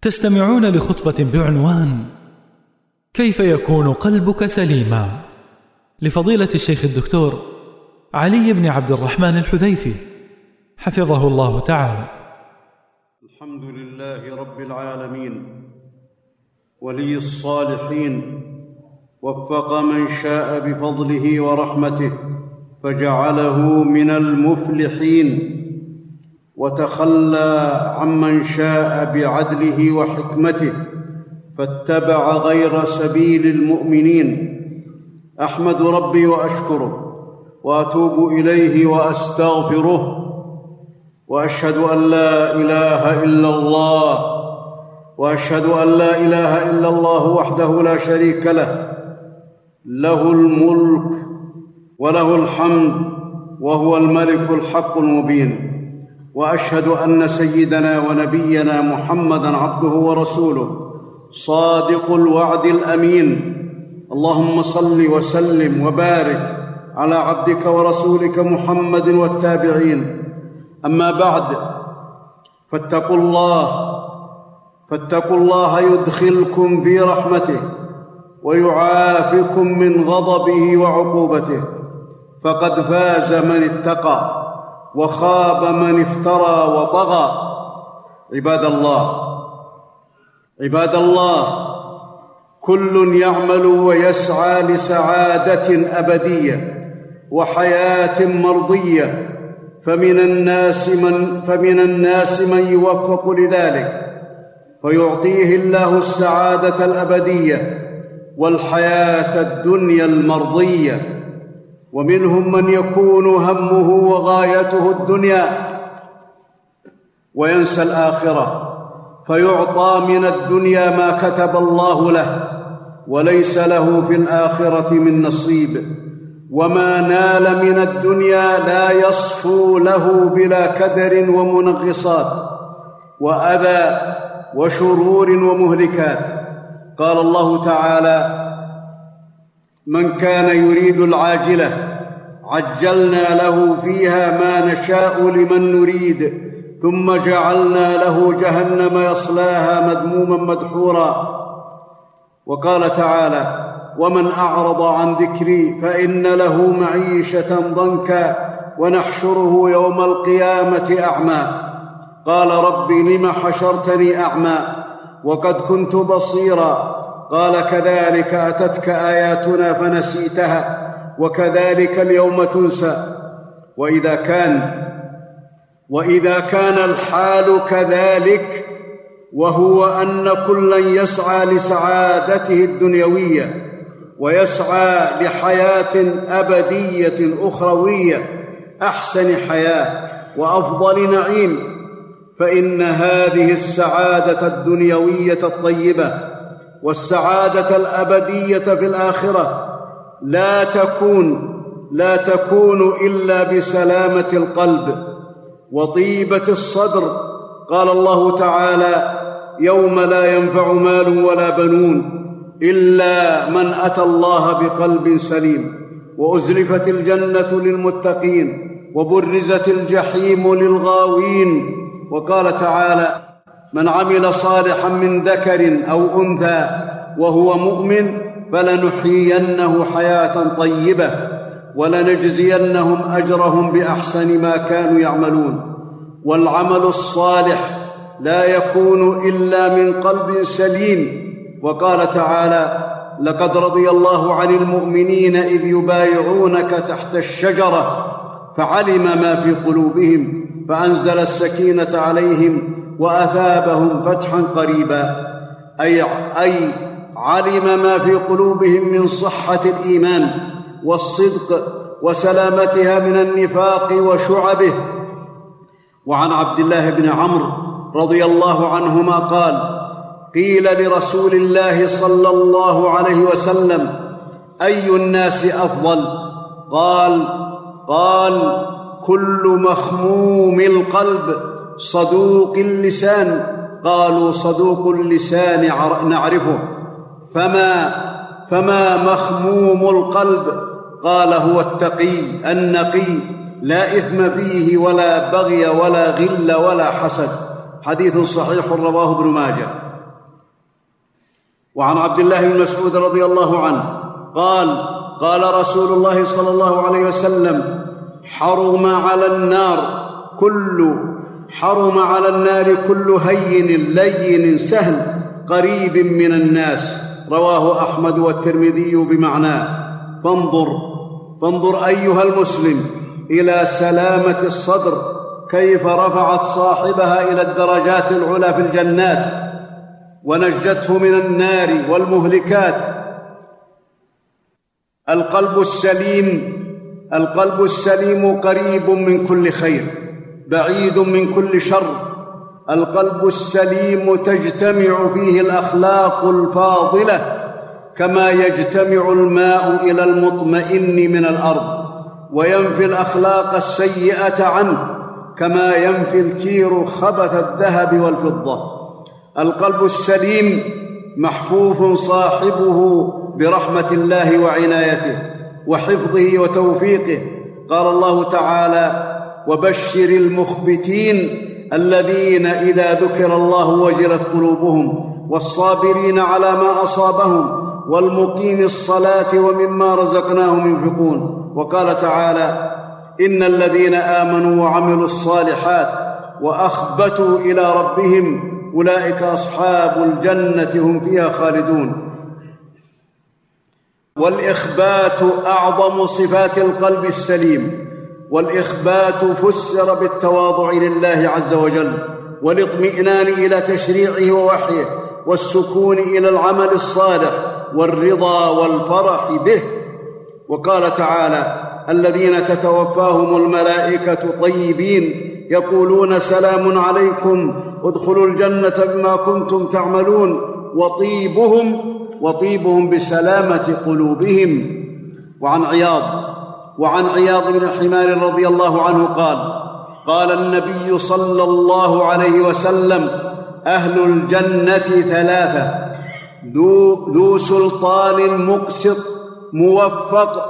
تستمعون لخطبة بعنوان كيف يكون قلبك سليما لفضيلة الشيخ الدكتور علي بن عبد الرحمن الحذيفي حفظه الله تعالى. الحمد لله رب العالمين ولي الصالحين، وفق من شاء بفضله ورحمته فجعله من المفلحين، وتخلى عمن شاء بعدله وحكمته فاتبع غير سبيل المؤمنين. أحمد ربي وأشكره وأتوب إليه وأستغفره، وأشهد أن لا إله إلا الله، وأشهد أن لا إله إلا الله وحده لا شريك له، له الملك وله الحمد وهو الملك الحق المبين. وأشهد أن سيدنا ونبينا محمدًا عبده ورسوله صادق الوعد الأمين. اللهم صل وسلم وبارك على عبدك ورسولك محمد والتابعين. أما بعد، فاتقوا الله يدخلكم في رحمته ويعافكم من غضبه وعقوبته، فقد فاز من اتقى وخاب من افترى وطغى. عباد الله، كل يعمل ويسعى لسعادة أبدية وحياة مرضية، فمن الناس من يوفق لذلك فيعطيه الله السعادة الأبدية والحياة الدنيا المرضية، ومنهم من يكون همه وغايته الدنيا وينسى الآخرة، فيعطى من الدنيا ما كتب الله له وليس له في الآخرة من نصيب، وما نال من الدنيا لا يصفو له بلا كدر ومنغصات وأذى وشرور ومهلكات. قال الله تعالى: من كان يريد العاجلة عجلنا له فيها ما نشاء لمن نريد ثم جعلنا له جهنم يصلاها مذموما مدحورا. وقال تعالى: ومن أعرض عن ذكري فإن له معيشة ضنكا ونحشره يوم القيامة أعمى. قال: رب لم حشرتني أعمى وقد كنت بصيرا. قال: كذلك أتتك آياتنا فنسيتها وكذلك اليوم تنسى. وإذا كان الحال كذلك، وهو أن كلا يسعى لسعادته الدنيوية ويسعى لحياة أبدية أخروية أحسن حياة وأفضل نعيم، فإن هذه السعادة الدنيوية الطيبة والسعادة الأبدية في الآخرة لا تكون إلا بسلامة القلب وطيبة الصدر. قال الله تعالى: يوم لا ينفع مال ولا بنون إلا من أتى الله بقلب سليم، وأزلفت الجنة للمتقين وبرزت الجحيم للغاوين. وقال تعالى: من عمل صالحا من ذكر أو أنثى وهو مؤمن فلنحيينه حياة طيبة ولنجزينهم أجرهم بأحسن ما كانوا يعملون. والعمل الصالح لا يكون إلا من قلب سليم. وقال تعالى: لقد رضي الله عن المؤمنين إذ يبايعونك تحت الشجرة فعلم ما في قلوبهم فأنزل السكينة عليهم وأثابهم فتحا قريبا. أي علم ما في قلوبهم من صحة الإيمان والصدق وسلامتها من النفاق وشعبه. وعن عبد الله بن عمرو رضي الله عنهما قال: قيل لرسول الله صلى الله عليه وسلم: أي الناس أفضل؟ قال: كل مخموم القلب صدوق اللسان. قالوا: صدوق اللسان نعرفه، فما مخموم القلب؟ قال: هو التقي النقي لا إثم فيه ولا بغي ولا غل ولا حسد. حديث صحيح رواه ابن ماجه. وعن عبد الله بن مسعود رضي الله عنه قال: قال رسول الله صلى الله عليه وسلم: حرم على النار كل هين لين سهل قريب من الناس. رواه أحمد والترمذي بمعناه. فانظر أيها المسلم إلى سلامة الصدر، كيف رفعت صاحبها إلى الدرجات العلى في الجنات ونجته من النار والمهلكات. القلب السليم قريب من كل خير، بعيد من كل شر. القلب السليم تجتمع فيه الأخلاق الفاضلة كما يجتمع الماء إلى المطمئن من الأرض، وينفي الأخلاق السيئة عنه كما ينفي الكير خبث الذهب والفضة. القلب السليم محفوف صاحبه برحمة الله وعنايته وحفظه وتوفيقه. قال الله تعالى: وبشر المخبتين الذين إذا ذكر الله وجلت قلوبهم والصابرين على ما أصابهم والمقيم الصلاة ومما رزقناهم ينفقون. وقال تعالى: إن الذين آمنوا وعملوا الصالحات وأخبتوا إلى ربهم أولئك أصحاب الجنة هم فيها خالدون. والإخبات أعظم صفات القلب السليم، والإخبات فسر بالتواضع لله عز وجل، والاطمئنان إلى تشريعه ووحيه، والسكون إلى العمل الصالح، والرضا والفرح به. وقال تعالى: الذين تتوفاهم الملائكة طيبين يقولون سلام عليكم ادخلوا الجنة بما كنتم تعملون وطيبهم بسلامة قلوبهم. وعن عياض بن حمار رضي الله عنه قال النبي صلى الله عليه وسلم: أهل الجنة ثلاثة: ذو سلطان مقسط موفق،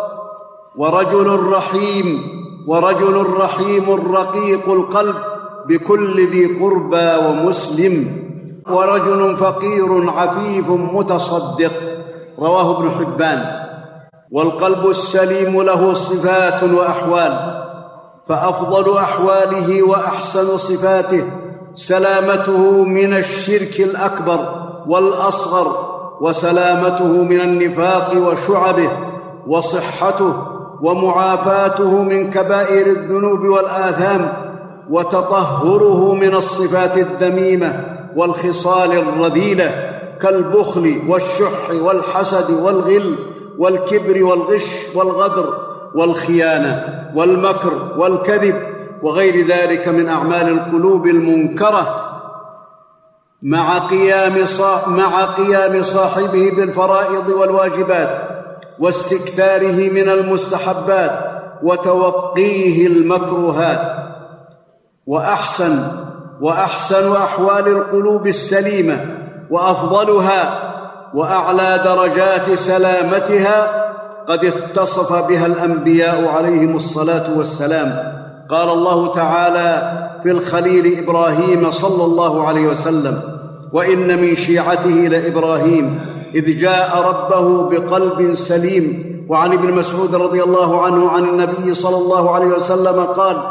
ورجل رحيم رقيق القلب بكل ذي قربى ومسلم، ورجل فقير عفيف متصدق. رواه ابن حبان. والقلب السليم له صفات وأحوال، فأفضل أحواله وأحسن صفاته سلامته من الشرك الأكبر والأصغر، وسلامته من النفاق وشعبه، وصحته ومعافاته من كبائر الذنوب والآثام، وتطهره من الصفات الذميمة والخصال الرذيلة كالبخل والشح والحسد والغل والكبر والغش والغدر والخيانة والمكر والكذب وغير ذلك من أعمال القلوب المنكرة، مع قيام صاحبه بالفرائض والواجبات، واستكثاره من المستحبات، وتوقيه المكروهات. وأحسن أحوال القلوب السليمة وأفضلها وأعلى درجات سلامتها قد اتصف بها الأنبياء عليهم الصلاة والسلام. قال الله تعالى في الخليل إبراهيم صلى الله عليه وسلم: وإن من شيعته لإبراهيم إذ جاء ربه بقلب سليم. وعن ابن مسعود رضي الله عنه عن النبي صلى الله عليه وسلم قال: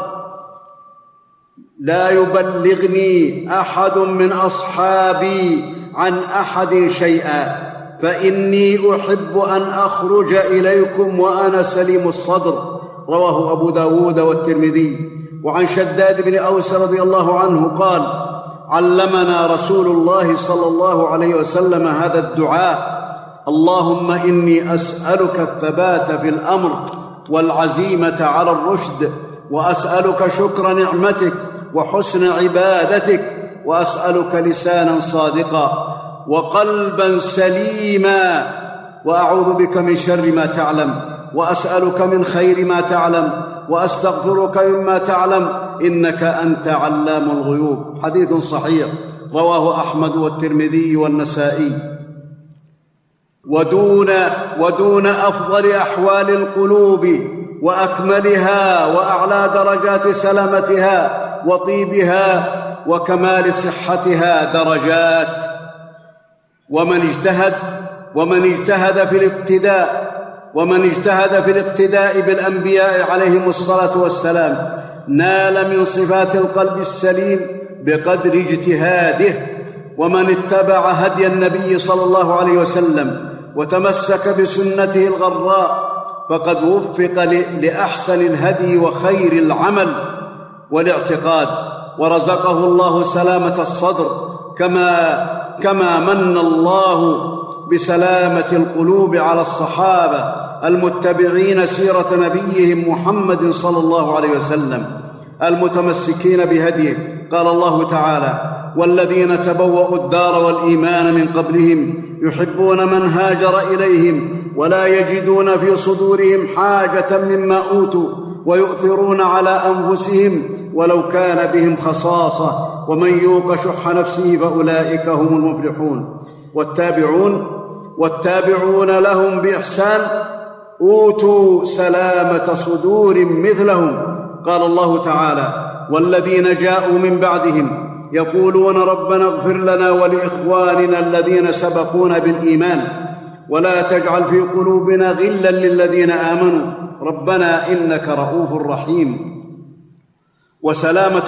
لا يبلغني أحد من أصحابي عن أحد شيئا، فإني أحب أن أخرج إليكم وأنا سليم الصدر. رواه أبو داود والترمذي. وعن شداد بن أوس رضي الله عنه قال: علمنا رسول الله صلى الله عليه وسلم هذا الدعاء: اللهم إني أسألك الثبات في الأمر والعزيمة على الرشد، وأسألك شكر نعمتك وحسن عبادتك، وأسألك لسانا صادقا وقلبا سليما، وأعوذ بك من شر ما تعلم، وأسألك من خير ما تعلم، وأستغفرك مما تعلم، إنك أنت علام الغيوب. حديث صحيح رواه أحمد والترمذي والنسائي. ودون أفضل أحوال القلوب وأكملها وأعلى درجات سلامتها وطيبها وكمال صحتها درجات. ومن اجتهد في الاقتداء بالأنبياء عليهم الصلاة والسلام نال من صفات القلب السليم بقدر اجتهاده. ومن اتبع هدي النبي صلى الله عليه وسلم وتمسك بسنته الغراء فقد وفق لأحسن الهدي وخير العمل والاعتقاد، ورزقه الله سلامة الصدر، كما من الله بسلامة القلوب على الصحابة المتبعين سيرة نبيهم محمد صلى الله عليه وسلم المتمسكين بهديه. قال الله تعالى: والذين تبوأوا الدار والإيمان من قبلهم يحبون من هاجر إليهم ولا يجدون في صدورهم حاجة مما أوتوا ويؤثرون على أنفسهم ولو كان بهم خصاصة ومن يوق شح نفسه فأولئك هم المفلحون. والتابعون لهم بإحسان أوتوا سلامة صدور مثلهم. قال الله تعالى: والذين جاءوا من بعدهم يقولون ربنا اغفر لنا ولإخواننا الذين سبقونا بالإيمان ولا تجعل في قلوبنا غلا للذين آمنوا ربنا إنك رؤوف رحيم. وسلامة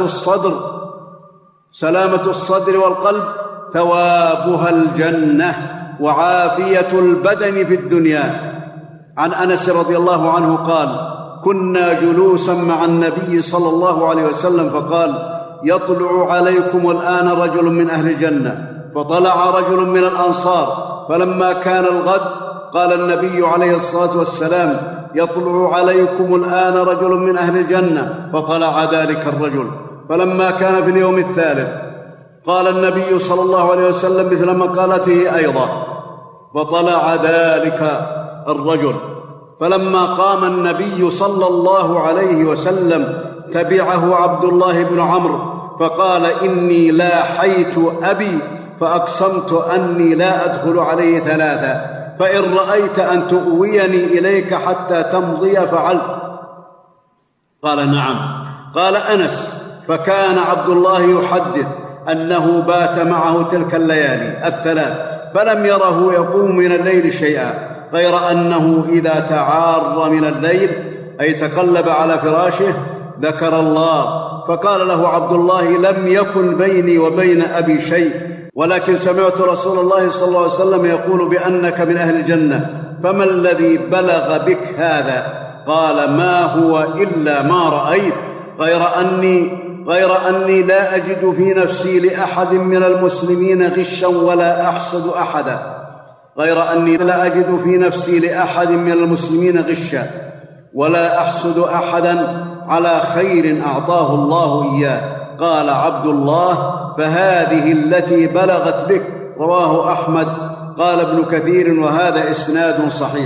الصدر والقلب ثوابها الجنة وعافية البدن في الدنيا. عن أنس رضي الله عنه قال: كنا جلوسا مع النبي صلى الله عليه وسلم فقال: يطلع عليكم الآن رجل من أهل الجنة، فطلع رجل من الأنصار، فلما كان الغد قال النبي عليه الصلاة والسلام: يطلع عليكم الآن رجل من أهل الجنة، فطلع ذلك الرجل، فلما كان في اليوم الثالث قال النبي صلى الله عليه وسلم مثل مقالته أيضا، فطلع ذلك الرجل، فلما قام النبي صلى الله عليه وسلم تبعه عبد الله بن عمرو فقال: إني لاحيت أبي فأقسمت أني لا أدخل عليه ثلاثة، فإن رأيت أن تؤويني إليك حتى تمضي فعلت. قال: نعم. قال أنس: فكان عبد الله يحدث أنه بات معه تلك الليالي الثلاث فلم يره يقوم من الليل شيئا، غير أنه إذا تعار من الليل أي تقلب على فراشه ذكر الله، فقال له عبد الله: لم يكن بيني وبين أبي شيء، ولكن سمعت رسول الله صلى الله عليه وسلم يقول بأنك من أهل الجنة، فما الذي بلغ بك هذا؟ قال: ما هو إلا ما رأيت، غير أني لا أجد في نفسي لأحد من المسلمين غشا ولا أحسد أحدا، غير أني لا أجد في نفسي لأحد من المسلمين غشا ولا أحسد أحدا على خير أعطاه الله إياه. قال عبد الله: فهذه التي بلغت بك. رواه أحمد. قال ابن كثير: وهذا إسناد صحيح.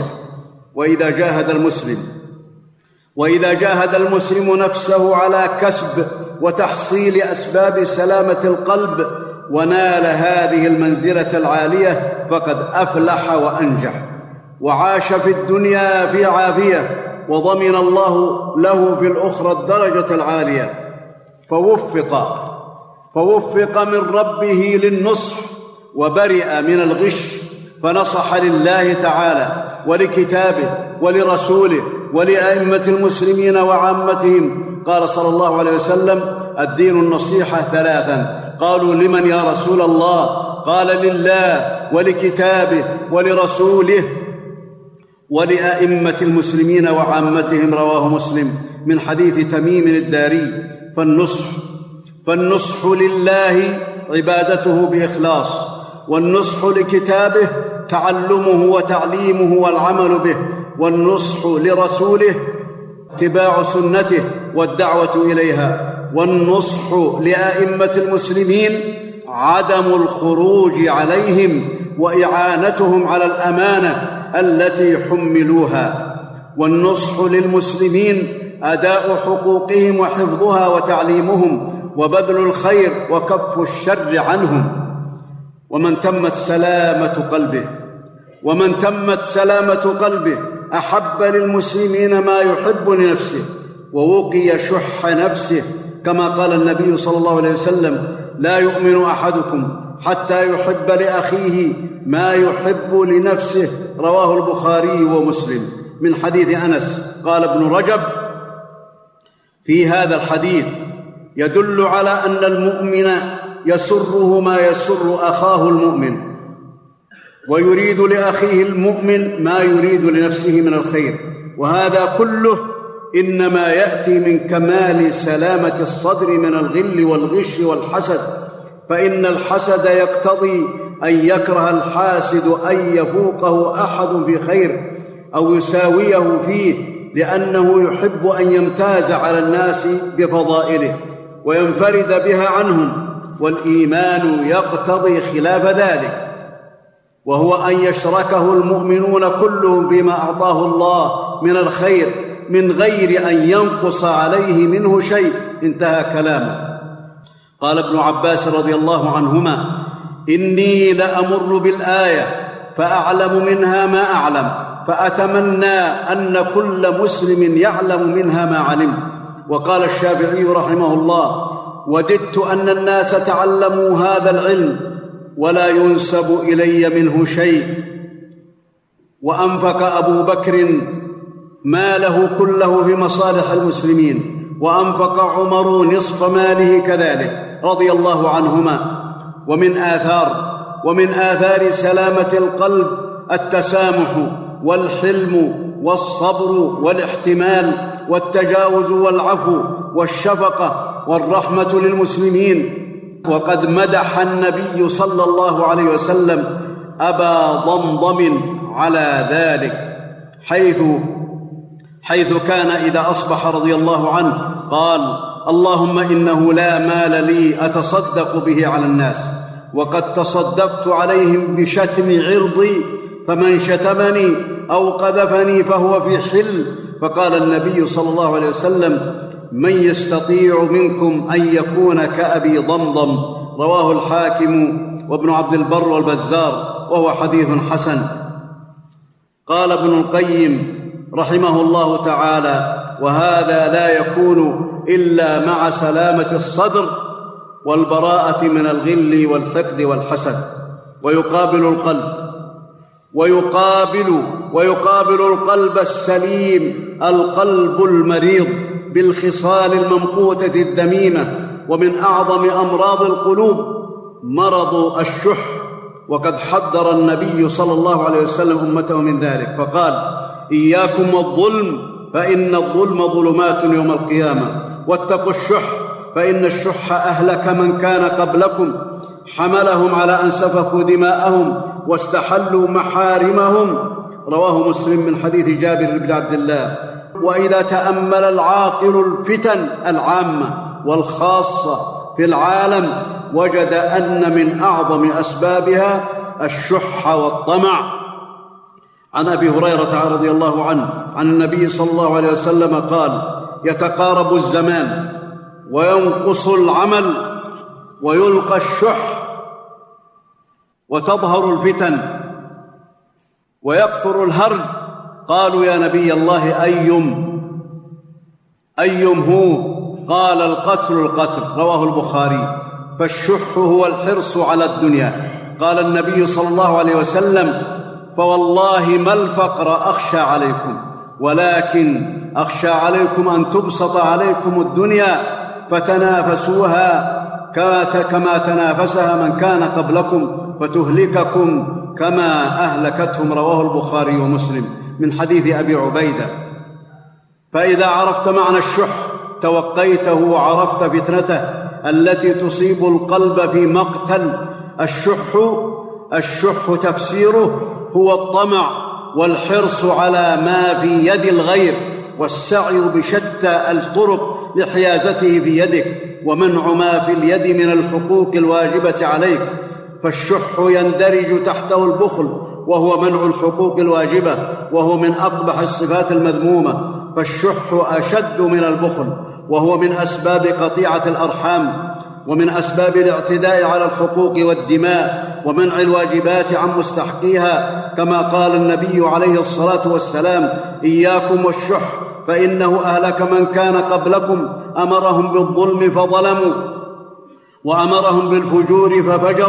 وإذا جاهد المسلم نفسه على كسب وتحصيل أسباب سلامة القلب ونال هذه المنزلة العالية فقد أفلح وأنجح وعاش في الدنيا في عافية، وضمن الله له في الأخرى الدرجة العالية، فوفق من ربه للنصح وبرئ من الغش، فنصح لله تعالى ولكتابه ولرسوله ولأئمة المسلمين وعامتهم. قال صلى الله عليه وسلم: الدين النصيحة ثلاثا. قالوا: لمن يا رسول الله؟ قال: لله ولكتابه ولرسوله ولأئمة المسلمين وعامتهم. رواه مسلم من حديث تميم الداري. فالنصح لله عبادته بإخلاص، والنصح لكتابه تعلمه وتعليمه والعمل به، والنصح لرسوله اتباع سنته والدعوة إليها، والنصح لأئمة المسلمين عدم الخروج عليهم وإعانتهم على الأمانة التي حملوها، والنصح للمسلمين أداء حقوقهم وحفظها وتعليمهم وبذل الخير وكف الشر عنهم. ومن تمت سلامة قلبه أحب للمسلمين ما يحب لنفسه ووقي شح نفسه، كما قال النبي صلى الله عليه وسلم: لا يؤمن أحدكم حتى يحب لأخيه ما يحب لنفسه. رواه البخاري ومسلم. من حديث أنس. قال ابن رجب في هذا الحديث: يدل على أن المؤمن يسره ما يسر أخاه المؤمن، ويريد لأخيه المؤمن ما يريد لنفسه من الخير، وهذا كله إنما يأتي من كمال سلامة الصدر من الغل والغش والحسد، فإن الحسد يقتضي أن يكره الحاسد أن يفوقه أحد في خير أو يساويه فيه، لأنه يحب أن يمتاز على الناس بفضائله وينفرد بها عنهم، والإيمان يقتضي خلاف ذلك، وهو أن يشركه المؤمنون كلهم فيما أعطاه الله من الخير من غير أن ينقص عليه منه شيء. انتهى كلامه. قال ابن عباس رضي الله عنهما: إني لأمر بالآية فأعلم منها ما أعلم، فأتمنى أن كل مسلم يعلم منها ما علم. وقال الشافعي رحمه الله: وددت أن الناس تعلموا هذا العلم ولا ينسب إلي منه شيء. وأنفق أبو بكر ماله كله في مصالح المسلمين، وأنفق عمر نصف ماله كذلك رضي الله عنهما. ومن آثار سلامة القلب التسامح والحلم والصبر والاحتمال والتجاوز والعفو والشفقة والرحمة للمسلمين. وقد مدح النبي صلى الله عليه وسلم أبا ضمضم على ذلك، حيث كان إذا أصبح رضي الله عنه قال: اللهم إنه لا مال لي أتصدق به على الناس، وقد تصدقت عليهم بشتم عرضي، فمن شتمني أو قذفني فهو في حل. فقال النبي صلى الله عليه وسلم: من يستطيع منكم أن يكون كأبي ضمضم. رواه الحاكم وابن عبد البر والبزار، وهو حديث حسن. قال ابن القيم رحمه الله تعالى: وهذا لا يكون إلا مع سلامة الصدر والبراءة من الغل والحقد والحسد. ويقابل القلب السليم القلب المريض بالخصال الممقوتة الذميمة. ومن أعظم أمراض القلوب مرض الشح، وقد حذر النبي صلى الله عليه وسلم أمته من ذلك، فقال: إياكم والظلم فإن الظلم ظلمات يوم القيامة، واتقوا الشح فإن الشح أهلك من كان قبلكم، حملهم على أن سفكوا دماءهم واستحلوا محارمهم. رواه مسلم من حديث جابر بن عبد الله. وإذا تأمل العاقل الفتن العامة والخاصة في العالم وجد أن من أعظم أسبابها الشح والطمع. عن أبي هريرة رضي الله عنه عن النبي صلى الله عليه وسلم قال: يتقارب الزمان وينقص العمل ويلقى الشح وتظهر الفتن ويكثر الهرج. قالوا: يا نبي الله أيم هو؟ قال: القتل. رواه البخاري. فالشح هو الحرص على الدنيا. قال النبي صلى الله عليه وسلم: فوالله ما الفقر أخشى عليكم، ولكن أخشى عليكم أن تبسط عليكم الدنيا فتنافسوها كما تنافسها من كان قبلكم فتهلككم كما أهلكتهم. رواه البخاري ومسلم من حديث أبي عبيدة. فإذا عرفت معنى الشح توقيته وعرفت فتنته التي تصيب القلب في مقتل. الشح تفسيره هو الطمع والحرص على ما في يد الغير، والسعي بشتى الطرق لحيازته في يدك، ومنع ما في اليد من الحقوق الواجبة عليك. فالشح يندرج تحته البخل، وهو منع الحقوق الواجبة، وهو من أقبح الصفات المذمومة. فالشح أشد من البخل، وهو من أسباب قطيعة الأرحام، ومن أسباب الاعتداء على الحقوق والدماء، ومنع الواجبات عن مستحقيها، كما قال النبي عليه الصلاة والسلام: إياكم والشح فإنه أهلك من كان قبلكم، أمرهم بالظلم فظلموا، وأمرهم بالفجور ففجروا،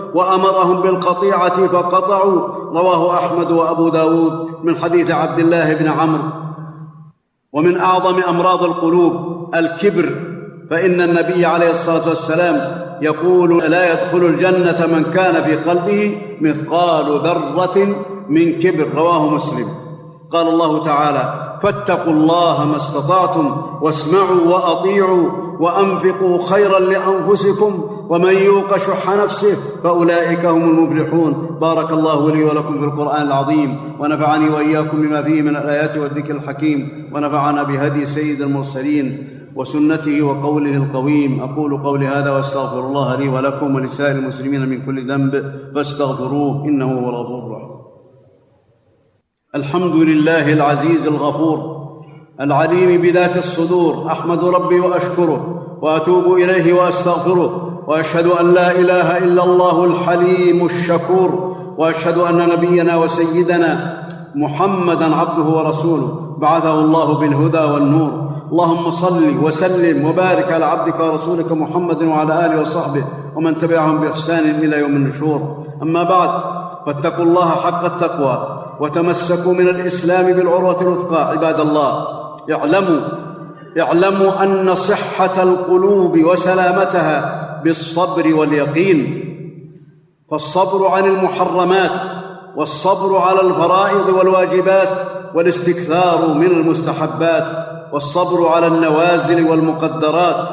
وأمرهم بالقطيعة فقطعوا. رواه أحمد وأبو داود من حديث عبد الله بن عمرو. ومن أعظم أمراض القلوب الكبر، فإن النبي عليه الصلاة والسلام يقول: لا يدخل الجنة من كان في قلبه مثقال ذرة من كبر. رواه مسلم. قال الله تعالى: فاتقوا الله ما استطعتم واسمعوا وأطيعوا وأنفقوا خيرا لأنفسكم ومن يوق شح نفسه فأولئك هم المفلحون. بارك الله لي ولكم في القرآن العظيم، ونفعني وإياكم بما فيه من الآيات والذكر الحكيم، ونفعنا بهدي سيد المرسلين وسنته وقوله القويم. أقول قولي هذا وأستغفر الله لي ولكم ولسائر المسلمين من كل ذنب فاستغفروه إنه هو الغفور الرحيم. الحمد لله العزيز الغفور العليم بذات الصدور. أحمد ربي وأشكره وأتوب إليه وأستغفره، وأشهد أن لا إله إلا الله الحليم الشكور، وأشهد أن نبينا وسيدنا محمدًا عبده ورسوله بعثه الله بالهدى والنور. اللهم صل وسلم وبارك على عبدك ورسولك محمد وعلى آله وصحبه ومن تبعهم بإحسان إلى يوم النشور. أما بعد، فاتقوا الله حق التقوى وتمسكوا من الإسلام بالعروة الوثقى. عباد الله، اعلموا أن صحة القلوب وسلامتها بالصبر واليقين، فالصبر عن المحرمات والصبر على الفرائض والواجبات والاستكثار من المستحبات والصبر على النوازل والمقدرات،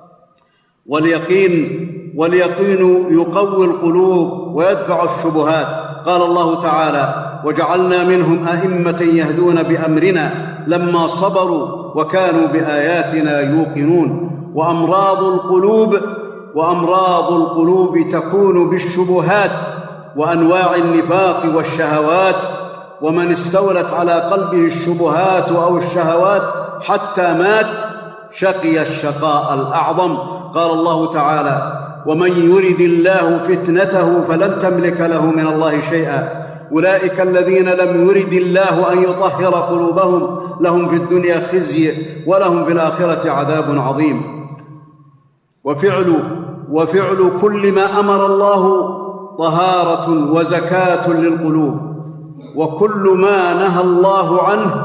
واليقين يقوي القلوب ويدفع الشبهات. قال الله تعالى: وجعلنا منهم أئمة يهدون بأمرنا لما صبروا وكانوا بآياتنا يوقنون. وأمراض القلوب تكون بالشبهات وأنواع النفاق والشهوات، ومن استولت على قلبه الشبهات أو الشهوات حتى مات شقي الشقاء الأعظم. قال الله تعالى: ومن يرد الله فتنته فلن تملك له من الله شيئا. أولئك الذين لم يرد الله أن يطهر قلوبهم لهم في الدنيا خزي ولهم في الآخرة عذاب عظيم. وفعل كل ما أمر الله طهارة وزكاة للقلوب، وكل ما نهى الله عنه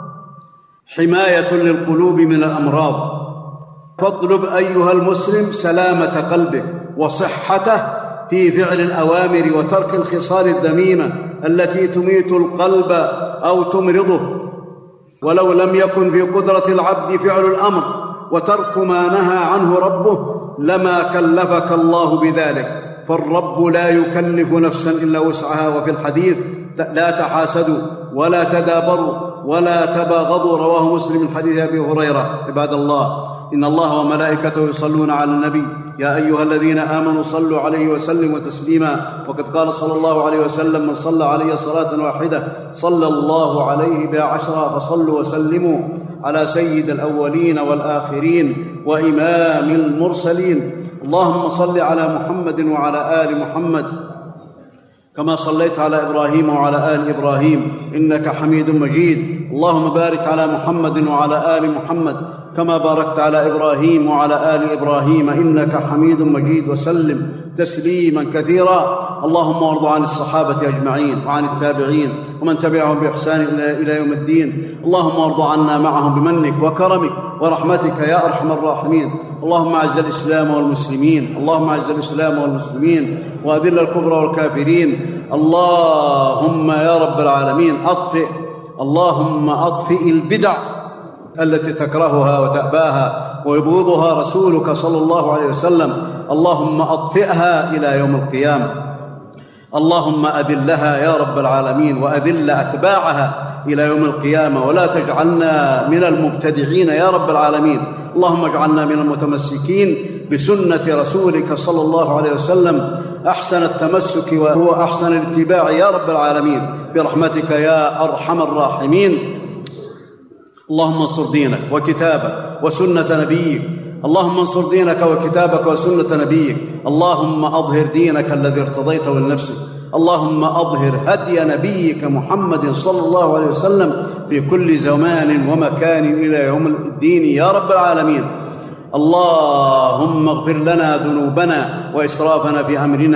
حماية للقلوب من الأمراض. فاطلب أيها المسلم سلامة قلبك وصحته في فعل الأوامر وترك الخصال الذميمة التي تميت القلب أو تمرضه. ولو لم يكن في قدرة العبد فعل الأمر وترك ما نهى عنه ربه لما كلفك الله بذلك، فالرب لا يكلف نفسا إلا وسعها. وفي الحديث: لا تحاسدوا ولا تدابروا ولا تباغضوا. رواه مسلم من حديث أبي هريرة. عباد الله، إن الله وملائكته يصلون على النبي يا أيها الذين آمنوا صلوا عليه وسلموا تسليما. وقد قال صلى الله عليه وسلم: من صلى علي صلاة واحدة صلى الله عليه بها 10. فصلوا وسلموا على سيد الأولين والآخرين وإمام المرسلين. اللهم صل على محمد وعلى آل محمد كما صليت على إبراهيم وعلى آل إبراهيم إنك حميد مجيد. اللهم بارك على محمد وعلى آل محمد كما باركت على إبراهيم وعلى آل إبراهيم إنك حميد مجيد، وسلم تسليما كثيرا. اللهم وارض عن الصحابة أجمعين وعن التابعين ومن تبعهم بإحسان إلى يوم الدين. اللهم وارض عنا معهم بمنك وكرمك ورحمتك يا أرحم الراحمين. اللهم أعز الإسلام والمسلمين، اللهم أعز الإسلام والمسلمين وأذل الكفر والكافرين. اللهم يا رب العالمين اللهم أطفئ البدع التي تكرهها وتأباها ويبغضها رسولك صلى الله عليه وسلم. اللهم أطفئها إلى يوم القيامة. اللهم أذلها يا رب العالمين وأذل أتباعها إلى يوم القيامة، ولا تجعلنا من المبتدعين يا رب العالمين. اللهم اجعلنا من المتمسكين بسنة رسولك صلى الله عليه وسلم أحسن التمسك وهو أحسن الاتباع يا رب العالمين برحمتك يا أرحم الراحمين. اللهم انصر دينك وكتابك وسنة نبيك، اللهم انصر دينك وكتابك وسنة نبيك. اللهم أظهر دينك الذي ارتضيته لنفسك. اللهم أظهر هدي نبيك محمد صلى الله عليه وسلم في كل زمان ومكان إلى يوم الدين يا رب العالمين. اللهم اغفر لنا ذنوبنا وإسرافنا في أمرنا،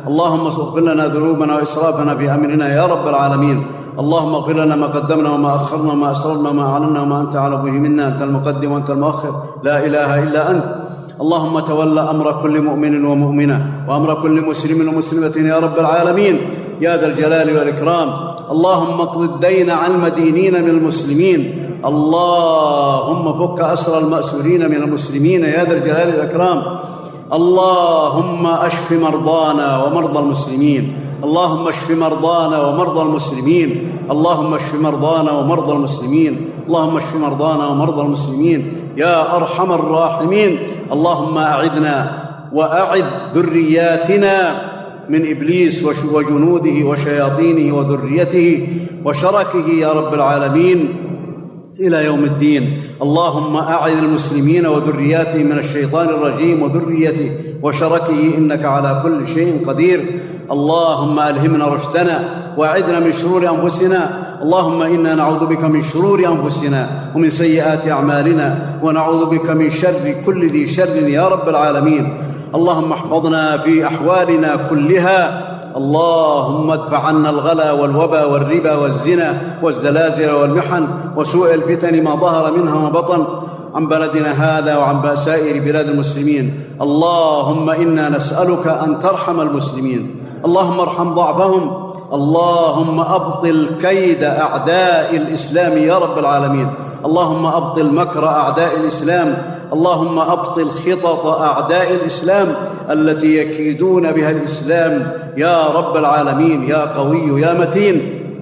اللهم اغفر لنا ذنوبنا وإسرافنا في أمرنا يا رب العالمين. اللهم اغفر لنا ما قدمنا وما أخرنا وما أسررنا وما أعلنا وما أنت أعلم به منا، أنت المقدم وأنت المؤخر، لا إله إلا أنت. اللهم تولى أمر كل مؤمن ومؤمنة وأمر كل مسلم ومسلمة يا رب العالمين يا ذا الجلال والإكرام. اللهم اقض الدين عن المدينين من المسلمين، اللهم فك أسر المأسورين من المسلمين يا ذا الجلال والإكرام. اللهم اشف مرضانا ومرضى المسلمين، اللهم اشف مرضانا ومرضى المسلمين، اللهم اشف مرضانا ومرضى المسلمين، اللهم اشف مرضانا ومرضى المسلمين يا أرحم الراحمين. اللهم أعذنا وأعذ ذرياتنا من إبليس وجنوده وشياطينه وذريته وشركه يا رب العالمين إلى يوم الدين. اللهم أعذ المسلمين وذرياتهم من الشيطان الرجيم وذريته وشركه، إنك على كل شيء قدير. اللهم ألهمنا رشدنا وأعذنا من شرور أنفسنا. اللهم إنا نعوذ بك من شرور أنفسنا ومن سيئات أعمالنا، ونعوذ بك من شر كل ذي شر يا رب العالمين. اللهم احفظنا في أحوالنا كلها. اللهم ادفع عنا الغلا والوبا والربا والزنا والزلازل والمحن وسوء الفتن ما ظهر منها وما بطن عن بلدنا هذا وعن سائر بلاد المسلمين. اللهم إنا نسألك أن ترحم المسلمين، اللهم ارحم ضعفهم، اللهم أبطل كيد أعداء الإسلام يا رب العالمين، اللهم أبطل مكر أعداء الإسلام، اللهم أبطل خطط أعداء الإسلام التي يكيدون بها الإسلام يا رب العالمين يا قوي يا متين.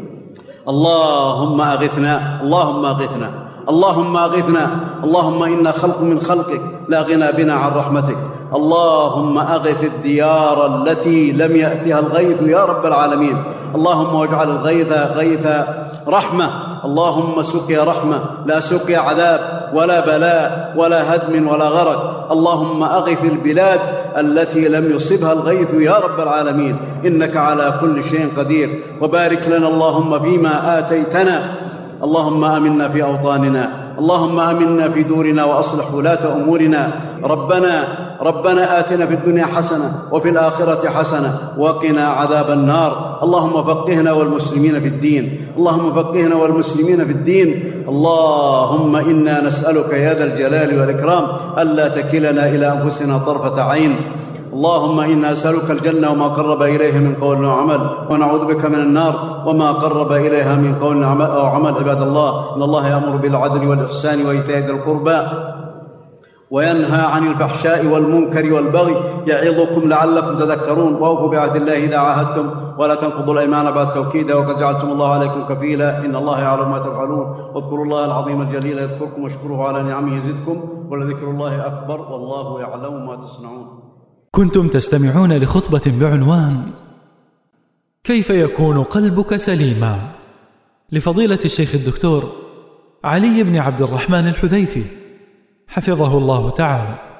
اللهم أغثنا، اللهم أغثنا، اللهم أغثنا، اللهم إنا خلق من خلقك لا غنى بنا عن رحمتك. اللهم أغث الديار التي لم يأتها الغيث يا رب العالمين، اللهم واجعل الغيث غيث رحمة، اللهم سقيا رحمة لا سقيا عذاب ولا بلاء ولا هدم ولا غرق. اللهم أغث البلاد التي لم يصبها الغيث يا رب العالمين، إنك على كل شيء قدير. وبارك لنا اللهم فيما آتيتنا، اللهم آمنا في أوطاننا، اللهم آمنا في دورنا وأصلح ولاة أمورنا. ربنا آتنا في الدنيا حسنة وفي الآخرة حسنة وقنا عذاب النار. اللهم فقهنا والمسلمين في الدين، اللهم فقهنا والمسلمين في الدين. اللهم إنا نسألك يا ذا الجلال والإكرام ألا تكلنا إلى أنفسنا طرفة عين. اللهم إنا نسألك الجنة وما قرب إليها من قول وعمل، ونعوذ بك من النار وما قرب إليها من قول أو عمل. عباد الله، إن الله يأمر بالعدل والإحسان وإيتاء ذي القربى وينهى عن الفحشاء والمنكر والبغي يعظكم لعلكم تذكرون. وأوفوا بعهد الله إذا عاهدتم ولا تنقضوا الأيمان بعد توكيدها وقد جعلتم الله عليكم كفيلا، إن الله يعلم ما تفعلون. واذكروا الله العظيم الجليل يذكركم واشكروه على نعمه يزدكم ولذكر الله أكبر والله يعلم ما تصنعون. كنتم تستمعون لخطبة بعنوان كيف يكون قلبك سليما لفضيلة الشيخ الدكتور علي بن عبد الرحمن الحذيفي حفظه الله تعالى.